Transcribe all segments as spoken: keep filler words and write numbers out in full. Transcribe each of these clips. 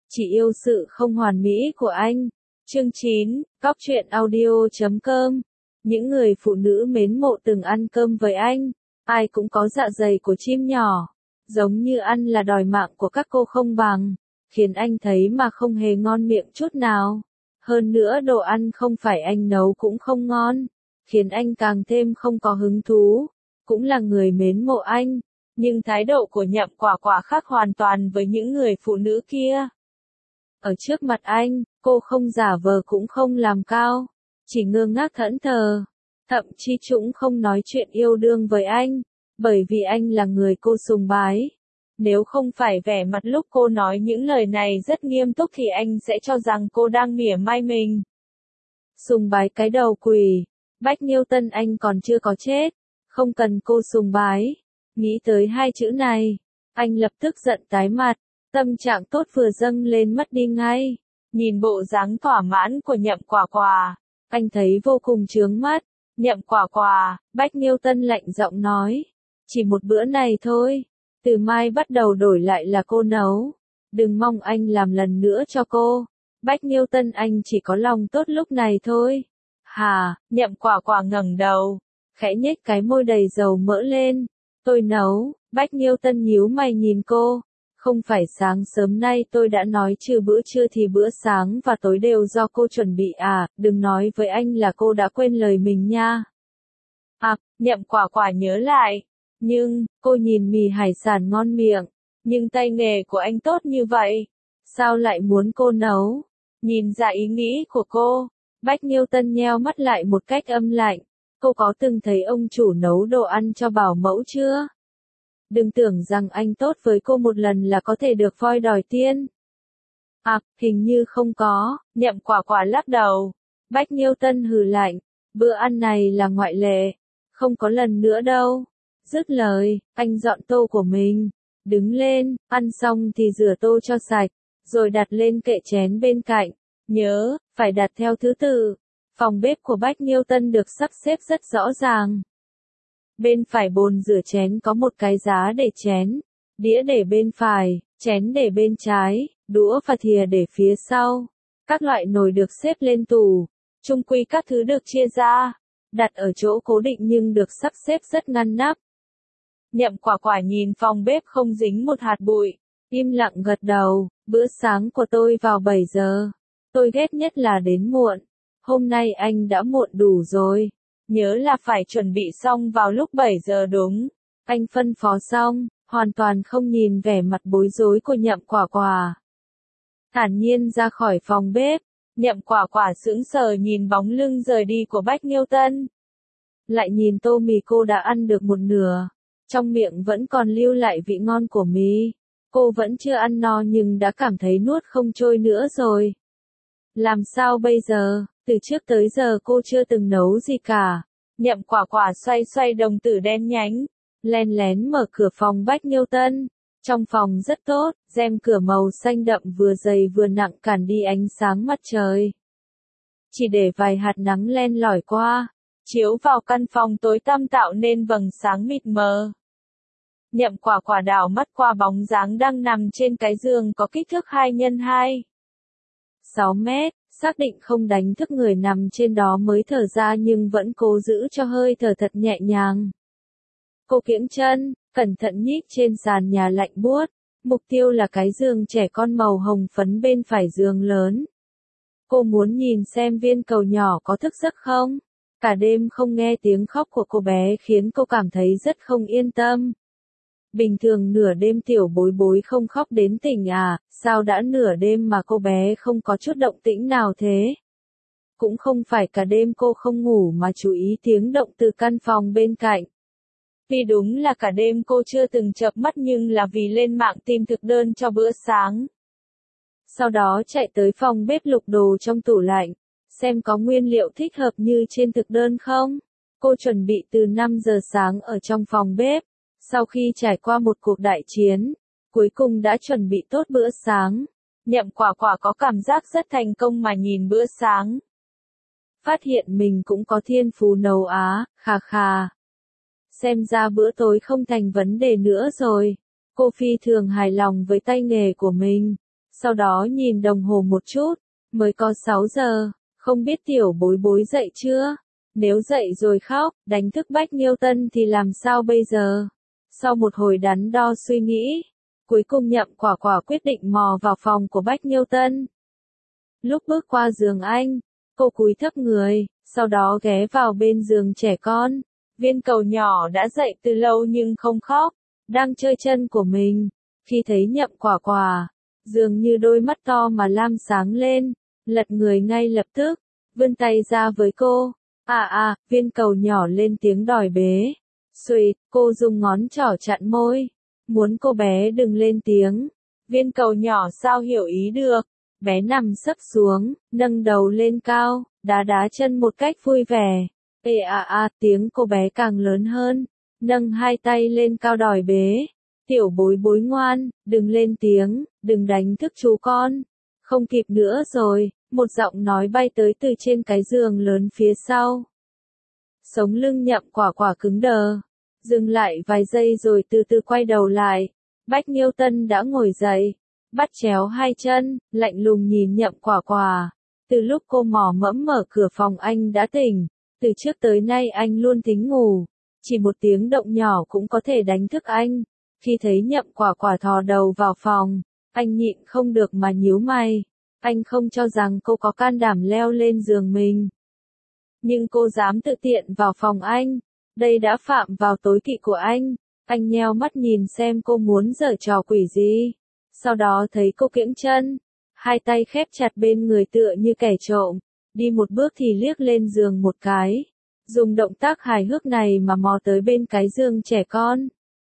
Chỉ yêu sự không hoàn mỹ của anh. Chương chín, Cóc truyện audio chấm com. Những người phụ nữ mến mộ từng ăn cơm với anh, ai cũng có dạ dày của chim nhỏ, giống như ăn là đòi mạng của các cô không bằng, khiến anh thấy mà không hề ngon miệng chút nào. Hơn nữa đồ ăn không phải anh nấu cũng không ngon, khiến anh càng thêm không có hứng thú. Cũng là người mến mộ anh, nhưng thái độ của Nhậm Quả Quả khác hoàn toàn với những người phụ nữ kia. Ở trước mặt anh, cô không giả vờ cũng không làm cao, chỉ ngơ ngác thẫn thờ, thậm chí cũng không nói chuyện yêu đương với anh, bởi vì anh là người cô sùng bái. Nếu không phải vẻ mặt lúc cô nói những lời này rất nghiêm túc thì anh sẽ cho rằng cô đang mỉa mai mình. Sùng bái cái đầu quỷ, Bách Nghiêu Tân anh còn chưa có chết, không cần cô sùng bái. Nghĩ tới hai chữ này, anh lập tức giận tái mặt, tâm trạng tốt vừa dâng lên mất đi ngay. Nhìn bộ dáng thỏa mãn của Nhậm Quả Quả, anh thấy vô cùng chướng mắt. Nhậm Quả Quả, Bách Nghiêu Tân lạnh giọng nói, chỉ một bữa này thôi, từ mai bắt đầu đổi lại là cô nấu, đừng mong anh làm lần nữa cho cô. Bách Nghiêu Tân anh chỉ có lòng tốt lúc này thôi. Hà, Nhậm Quả Quả ngẩng đầu, khẽ nhếch cái môi đầy dầu mỡ lên. Tôi nấu. Bách Nghiêu Tân nhíu mày nhìn cô. Không phải sáng sớm nay tôi đã nói trừ bữa trưa thì bữa sáng và tối đều do cô chuẩn bị à, đừng nói với anh là cô đã quên lời mình nha. À, Nhậm Quả Quả nhớ lại. Nhưng, cô nhìn mì hải sản ngon miệng, nhưng tay nghề của anh tốt như vậy, sao lại muốn cô nấu? Nhìn ra ý nghĩ của cô, Bách Nghiêu Tân nheo mắt lại một cách âm lạnh. Cô có từng thấy ông chủ nấu đồ ăn cho bảo mẫu chưa? Đừng tưởng rằng anh tốt với cô một lần là có thể được voi đòi tiên. À, hình như không có. Nhậm Quả Quả lắc đầu. Bách Nghiêu Tân hừ lạnh. Bữa ăn này là ngoại lệ. Không có lần nữa đâu. Dứt lời, anh dọn tô của mình. Đứng lên, ăn xong thì rửa tô cho sạch, rồi đặt lên kệ chén bên cạnh. Nhớ, phải đặt theo thứ tự. Phòng bếp của Bách Nghiêu Tân được sắp xếp rất rõ ràng. Bên phải bồn rửa chén có một cái giá để chén, đĩa để bên phải, chén để bên trái, đũa và thìa để phía sau. Các loại nồi được xếp lên tủ, chung quy các thứ được chia ra, đặt ở chỗ cố định nhưng được sắp xếp rất ngăn nắp. Nhậm Quả Quả nhìn phòng bếp không dính một hạt bụi, im lặng gật đầu. Bữa sáng của tôi vào bảy giờ. Tôi ghét nhất là đến muộn. Hôm nay anh đã muộn đủ rồi. Nhớ là phải chuẩn bị xong vào lúc bảy giờ đúng. Anh phân phó xong, hoàn toàn không nhìn vẻ mặt bối rối của Nhậm Quả Quả. Thản nhiên ra khỏi phòng bếp, Nhậm Quả Quả sững sờ nhìn bóng lưng rời đi của Bách Nghiêu Tân. Lại nhìn tô mì cô đã ăn được một nửa, trong miệng vẫn còn lưu lại vị ngon của mì. Cô vẫn chưa ăn no nhưng đã cảm thấy nuốt không trôi nữa rồi. Làm sao bây giờ? Từ trước tới giờ cô chưa từng nấu gì cả. Nhậm Quả Quả xoay xoay đồng tử đen nhánh, len lén mở cửa phòng Bách Nghiêu Tân. Trong phòng rất tốt, rèm cửa màu xanh đậm vừa dày vừa nặng cản đi ánh sáng mặt trời. Chỉ để vài hạt nắng len lỏi qua, chiếu vào căn phòng tối tăm tạo nên vầng sáng mịt mờ. Nhậm Quả Quả đảo mắt qua bóng dáng đang nằm trên cái giường có kích thước hai nhân hai. sáu mét, xác định không đánh thức người nằm trên đó mới thở ra nhưng vẫn cố giữ cho hơi thở thật nhẹ nhàng. Cô kiễng chân, cẩn thận nhích trên sàn nhà lạnh buốt, mục tiêu là cái giường trẻ con màu hồng phấn bên phải giường lớn. Cô muốn nhìn xem viên cầu nhỏ có thức giấc không? Cả đêm không nghe tiếng khóc của cô bé khiến cô cảm thấy rất không yên tâm. Bình thường nửa đêm tiểu bối bối không khóc đến tỉnh à, sao đã nửa đêm mà cô bé không có chút động tĩnh nào thế? Cũng không phải cả đêm cô không ngủ mà chú ý tiếng động từ căn phòng bên cạnh. Vì đúng là cả đêm cô chưa từng chợp mắt nhưng là vì lên mạng tìm thực đơn cho bữa sáng. Sau đó chạy tới phòng bếp lục đồ trong tủ lạnh, xem có nguyên liệu thích hợp như trên thực đơn không. Cô chuẩn bị từ năm giờ sáng ở trong phòng bếp. Sau khi trải qua một cuộc đại chiến, cuối cùng đã chuẩn bị tốt bữa sáng. Nhậm Quả Quả có cảm giác rất thành công mà nhìn bữa sáng. Phát hiện mình cũng có thiên phú nấu á, khà khà. Xem ra bữa tối không thành vấn đề nữa rồi. Cô phi thường hài lòng với tay nghề của mình. sau đó nhìn đồng hồ một chút, mới có sáu giờ, không biết tiểu bối bối dậy chưa? Nếu dậy rồi khóc, đánh thức Bách Nghiêu Tân thì làm sao bây giờ? Sau một hồi đắn đo suy nghĩ, cuối cùng Nhậm Quả Quả quyết định mò vào phòng của Bách Nghiêu Tân. Lúc bước qua giường anh, cô cúi thấp người, sau đó ghé vào bên giường trẻ con. Viên cầu nhỏ đã dậy từ lâu nhưng không khóc, đang chơi chân của mình. Khi thấy Nhậm Quả Quả, dường như đôi mắt to mà lam sáng lên, lật người ngay lập tức, vươn tay ra với cô. À à, viên cầu nhỏ lên tiếng đòi bế. Xuỵt, cô dùng ngón trỏ chặn môi, muốn cô bé đừng lên tiếng. Viên cầu nhỏ sao hiểu ý được, bé nằm sấp xuống, nâng đầu lên cao, đá đá chân một cách vui vẻ. Ê à à, tiếng cô bé càng lớn hơn, nâng hai tay lên cao đòi bế. Tiểu bối bối ngoan, đừng lên tiếng, đừng đánh thức chú con. Không kịp nữa rồi, một giọng nói bay tới từ trên cái giường lớn phía sau. Sống lưng Nhậm Quả Quả cứng đờ, dừng lại vài giây rồi từ từ quay đầu lại. Bách Nghiêu Tân đã ngồi dậy, bắt chéo hai chân, lạnh lùng nhìn Nhậm Quả Quả. Từ lúc cô mò mẫm mở cửa phòng anh đã tỉnh, từ trước tới nay anh luôn tính ngủ, chỉ một tiếng động nhỏ cũng có thể đánh thức anh. Khi thấy Nhậm Quả Quả thò đầu vào phòng, anh nhịn không được mà nhíu mày. Anh không cho rằng cô có can đảm leo lên giường mình. Nhưng cô dám tự tiện vào phòng anh, đây đã phạm vào tối kỵ của anh. Anh nheo mắt nhìn xem cô muốn giở trò quỷ gì. Sau đó thấy cô kiễng chân, hai tay khép chặt bên người tựa như kẻ trộm, đi một bước thì liếc lên giường một cái, dùng động tác hài hước này mà mò tới bên cái giường trẻ con.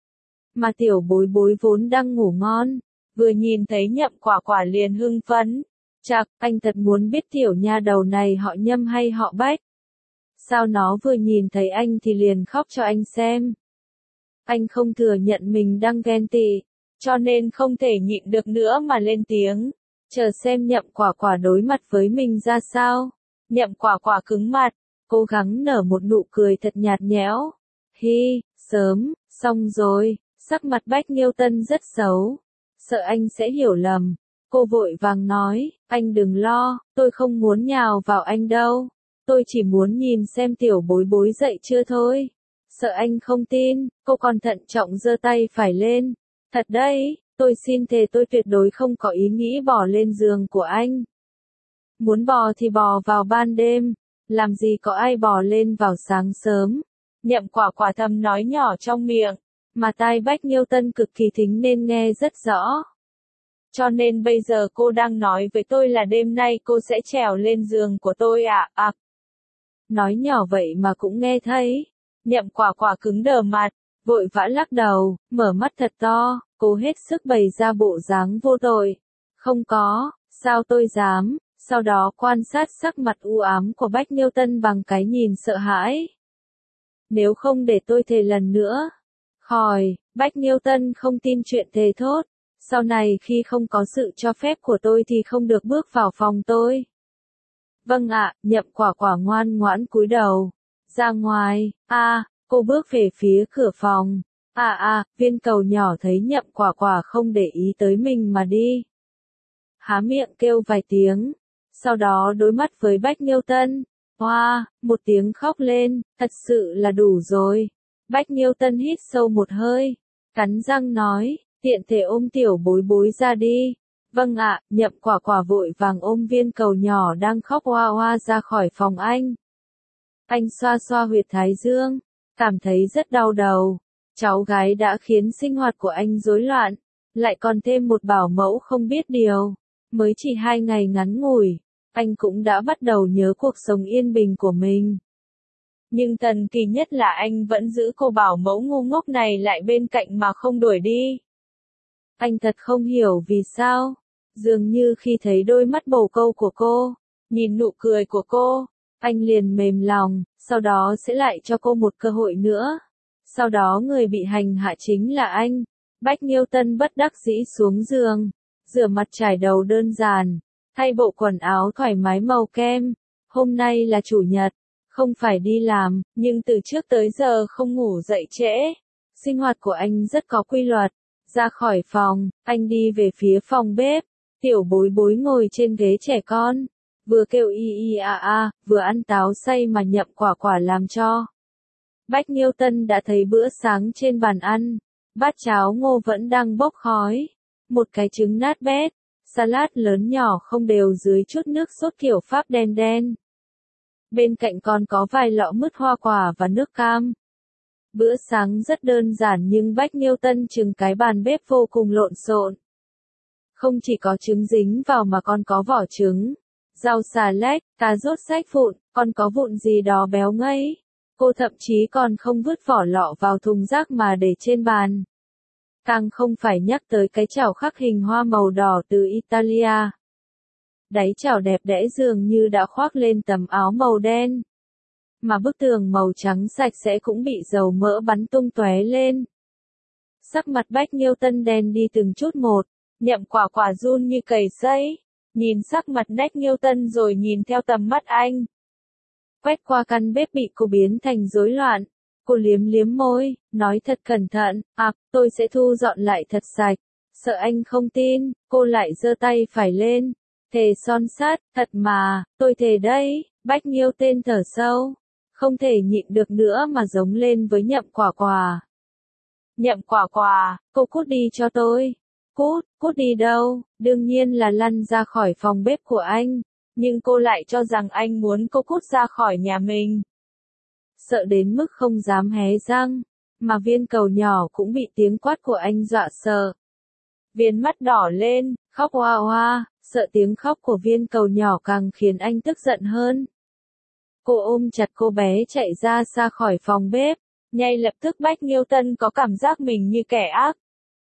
Mà tiểu bối bối vốn đang ngủ ngon, vừa nhìn thấy Nhậm Quả Quả liền hưng phấn. Chạc, anh thật muốn biết tiểu nha đầu này họ Nhâm hay họ Bách. Sao nó vừa nhìn thấy anh thì liền khóc cho anh xem. Anh không thừa nhận mình đang ghen tị, cho nên không thể nhịn được nữa mà lên tiếng. Chờ xem Nhậm Quả Quả đối mặt với mình ra sao. Nhậm Quả Quả cứng mặt, cố gắng nở một nụ cười thật nhạt nhẽo. Hi, sớm, xong rồi, sắc mặt Bách Nghiêu Tân rất xấu. Sợ anh sẽ hiểu lầm. Cô vội vàng nói, anh đừng lo, tôi không muốn nhào vào anh đâu. Tôi chỉ muốn nhìn xem tiểu bối bối dậy chưa thôi. Sợ anh không tin, cô còn thận trọng giơ tay phải lên. Thật đấy, tôi xin thề tôi tuyệt đối không có ý nghĩ bỏ lên giường của anh. Muốn bò thì bò vào ban đêm, làm gì có ai bò lên vào sáng sớm. Nhậm Quả Quả thầm nói nhỏ trong miệng, mà tai Bách Nghiêu Tân cực kỳ thính nên nghe rất rõ. Cho nên bây giờ cô đang nói với tôi là đêm nay cô sẽ trèo lên giường của tôi à, à. Nói nhỏ vậy mà cũng nghe thấy. Nhậm Quả Quả cứng đờ mặt, vội vã lắc đầu, mở mắt thật to, cố hết sức bày ra bộ dáng vô tội. Không có, sao tôi dám, sau đó quan sát sắc mặt u ám của Bách Nghiêu Tân bằng cái nhìn sợ hãi. Nếu không để tôi thề lần nữa. Khỏi, Bách Nghiêu Tân không tin chuyện thề thốt. Sau này khi không có sự cho phép của tôi thì không được bước vào phòng tôi. Vâng ạ, Nhậm Quả Quả ngoan ngoãn cúi đầu. Ra ngoài, a, à, cô bước về phía cửa phòng. À à, viên cầu nhỏ thấy Nhậm Quả Quả không để ý tới mình mà đi. Há miệng kêu vài tiếng. Sau đó đối mắt với Bách Nghiêu Tân. Hoa, wow, một tiếng khóc lên, thật sự là đủ rồi. Bách Nghiêu Tân hít sâu một hơi, cắn răng nói. Tiện thể ôm tiểu bối bối ra đi. Vâng ạ, Nhậm Quả Quả vội vàng ôm viên cầu nhỏ đang khóc hoa hoa ra khỏi phòng anh. Anh xoa xoa huyệt thái dương, cảm thấy rất đau đầu. Cháu gái đã khiến sinh hoạt của anh rối loạn, lại còn thêm một bảo mẫu không biết điều. Mới chỉ hai ngày ngắn ngủi, anh cũng đã bắt đầu nhớ cuộc sống yên bình của mình. Nhưng thần kỳ nhất là anh vẫn giữ cô bảo mẫu ngu ngốc này lại bên cạnh mà không đuổi đi. Anh thật không hiểu vì sao, dường như khi thấy đôi mắt bồ câu của cô, nhìn nụ cười của cô, anh liền mềm lòng, sau đó sẽ lại cho cô một cơ hội nữa. Sau đó người bị hành hạ chính là anh. Bách Nghiêu Tân bất đắc dĩ xuống giường, rửa mặt trải đầu đơn giản, thay bộ quần áo thoải mái màu kem. Hôm nay là chủ nhật, không phải đi làm, nhưng từ trước tới giờ không ngủ dậy trễ. Sinh hoạt của anh rất có quy luật. Ra khỏi phòng, anh đi về phía phòng bếp, Tiểu bối bối ngồi trên ghế trẻ con, vừa kêu y y a a, vừa ăn táo xay mà Nhậm Quả Quả làm cho. Bách Nghiêu Tân đã thấy bữa sáng trên bàn ăn, bát cháo ngô vẫn đang bốc khói, một cái trứng nát bét, salad lớn nhỏ không đều dưới chút nước sốt kiểu Pháp đen đen. Bên cạnh còn có vài lọ mứt hoa quả và nước cam. Bữa sáng rất đơn giản nhưng Bách Nghiêu Tân trừng cái bàn bếp vô cùng lộn xộn. Không chỉ có trứng dính vào mà còn có vỏ trứng, rau xà lách, cà rốt xách vụn, còn có vụn gì đó béo ngây. Cô thậm chí còn không vứt vỏ lọ vào thùng rác mà để trên bàn. Càng không phải nhắc tới cái chảo khắc hình hoa màu đỏ từ Italia. Đáy chảo đẹp đẽ dường như đã khoác lên tấm áo màu đen. Mà bức tường màu trắng sạch sẽ cũng bị dầu mỡ bắn tung tóe lên. Sắc mặt Bách Nghiêu Tân đen đi từng chút một, Nhậm Quả Quả run như cầy sấy, nhìn sắc mặt Bách Nghiêu Tân rồi nhìn theo tầm mắt anh. Quét qua căn bếp bị cô biến thành rối loạn, cô liếm liếm môi, nói thật cẩn thận, à, tôi sẽ thu dọn lại thật sạch. Sợ anh không tin, cô lại giơ tay phải lên, thề son sắt, thật mà, tôi thề đây. Bách Nghiêu Tên thở sâu, không thể nhịn được nữa mà giống lên với Nhậm Quả Quả. Nhậm Quả Quả, cô cút đi cho tôi. Cút, cút đi đâu, đương nhiên là lăn ra khỏi phòng bếp của anh, nhưng cô lại cho rằng anh muốn cô cút ra khỏi nhà mình. Sợ đến mức không dám hé răng, mà viên cầu nhỏ cũng bị tiếng quát của anh dọa sợ. Viên mắt đỏ lên, khóc oa oa, sợ tiếng khóc của viên cầu nhỏ càng khiến anh tức giận hơn. Cô ôm chặt cô bé chạy ra xa khỏi phòng bếp, ngay lập tức Bách Nghiêu Tân có cảm giác mình như kẻ ác.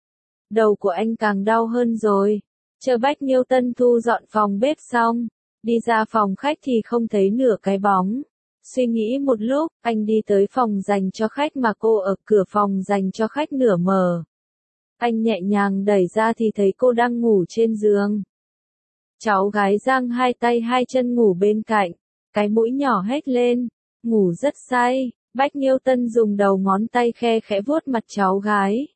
Đầu của anh càng đau hơn rồi. Chờ Bách Nghiêu Tân thu dọn phòng bếp xong, đi ra phòng khách thì không thấy nửa cái bóng. Suy nghĩ một lúc, anh đi tới phòng dành cho khách mà cô ở cửa phòng dành cho khách nửa mở. Anh nhẹ nhàng đẩy ra thì thấy cô đang ngủ trên giường. Cháu gái giang hai tay hai chân ngủ bên cạnh, cái mũi nhỏ hét lên, ngủ rất say. Bách Nghiêu Tân dùng đầu ngón tay khe khẽ vuốt mặt cháu gái.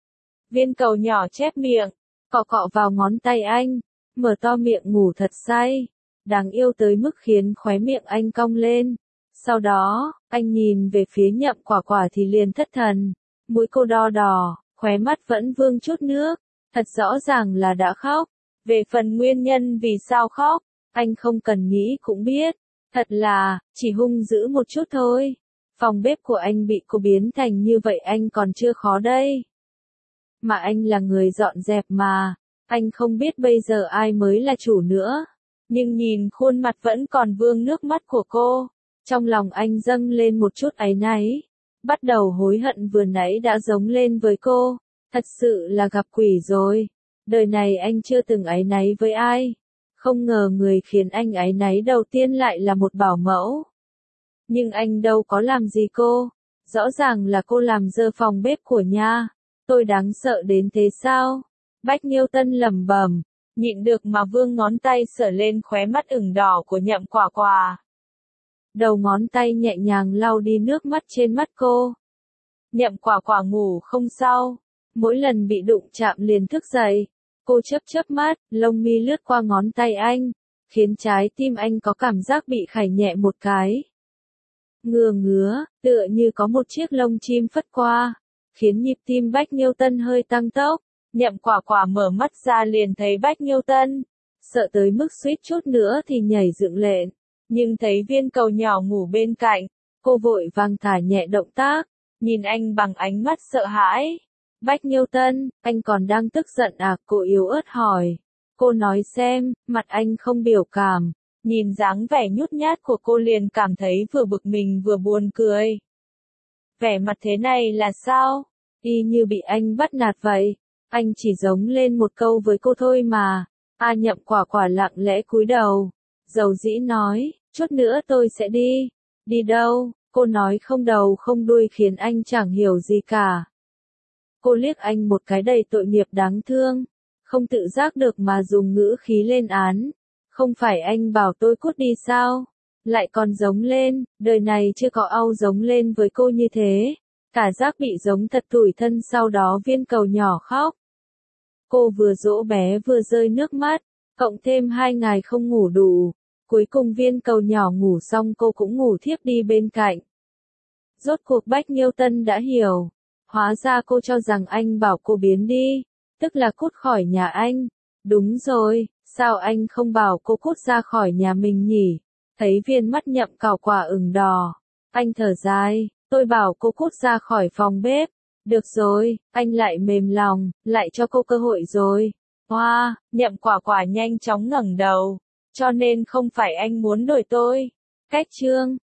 Viên cầu nhỏ chép miệng, cọ cọ vào ngón tay anh, mở to miệng ngủ thật say, đáng yêu tới mức khiến khóe miệng anh cong lên. Sau đó, anh nhìn về phía Nhậm Quả Quả thì liền thất thần, mũi cô đo đỏ, khóe mắt vẫn vương chút nước, thật rõ ràng là đã khóc. Về phần nguyên nhân vì sao khóc, anh không cần nghĩ cũng biết, thật là, chỉ hung dữ một chút thôi. Phòng bếp của anh bị cô biến thành như vậy anh còn chưa khó đây. Mà anh là người dọn dẹp mà, anh không biết bây giờ ai mới là chủ nữa. Nhưng nhìn khuôn mặt vẫn còn vương nước mắt của cô, trong lòng anh dâng lên một chút áy náy. Bắt đầu hối hận vừa nãy đã giống lên với cô, thật sự là gặp quỷ rồi. Đời này anh chưa từng áy náy với ai. Không ngờ người khiến anh áy náy đầu tiên lại là một bảo mẫu. Nhưng anh đâu có làm gì cô, rõ ràng là cô làm dơ phòng bếp của nhà. Tôi đáng sợ đến thế sao? Bách Nghiêu Tân lẩm bẩm, nhịn được mà vương ngón tay sờ lên khóe mắt ửng đỏ của Nhậm Quả Quả. Đầu ngón tay nhẹ nhàng lau đi nước mắt trên mắt cô. Nhậm Quả Quả ngủ không sao, mỗi lần bị đụng chạm liền thức dậy. Cô chớp chớp mắt, lông mi lướt qua ngón tay anh, khiến trái tim anh có cảm giác bị khải nhẹ một cái. Ngừa ngứa, tựa như có một chiếc lông chim phất qua, khiến nhịp tim Bách Nghiêu Tân hơi tăng tốc. Nhậm Quả Quả mở mắt ra liền thấy Bách Nghiêu Tân, sợ tới mức suýt chút nữa thì nhảy dựng lên, nhưng thấy viên cầu nhỏ ngủ bên cạnh, cô vội vàng thả nhẹ động tác, nhìn anh bằng ánh mắt sợ hãi. Bách Nghiêu Tân, anh còn đang tức giận à? Cô yếu ớt hỏi. Cô nói xem, mặt anh không biểu cảm, nhìn dáng vẻ nhút nhát của cô liền cảm thấy vừa bực mình vừa buồn cười. Vẻ mặt thế này là sao? Y như bị anh bắt nạt vậy. Anh chỉ giống lên một câu với cô thôi mà. A Nhậm Quả Quả lặng lẽ cúi đầu, dầu dĩ nói, chút nữa tôi sẽ đi. Đi đâu? Cô nói không đầu không đuôi khiến anh chẳng hiểu gì cả. Cô liếc anh một cái đầy tội nghiệp đáng thương, không tự giác được mà dùng ngữ khí lên án. Không phải anh bảo tôi cút đi sao? Lại còn giống lên, đời này chưa có ai giống lên với cô như thế. Cả giác bị giống thật tủi thân. Sau đó viên cầu nhỏ khóc. Cô vừa dỗ bé vừa rơi nước mắt, Cộng thêm hai ngày không ngủ đủ. Cuối cùng viên cầu nhỏ ngủ xong cô cũng ngủ thiếp đi bên cạnh. Rốt cuộc Bách Nghiêu Tân đã hiểu. Hóa ra cô cho rằng anh bảo cô biến đi. Tức là cút khỏi nhà anh. Đúng rồi, sao anh không bảo cô cút ra khỏi nhà mình nhỉ? Thấy viên mắt Nhậm Cảo Quả ửng đỏ. Anh thở dài, tôi bảo cô cút ra khỏi phòng bếp. Được rồi, anh lại mềm lòng, lại cho cô cơ hội rồi. Hoa, wow, Nhậm Quả Quả nhanh chóng ngẩng đầu. Cho nên không phải anh muốn đổi tôi. Cách chương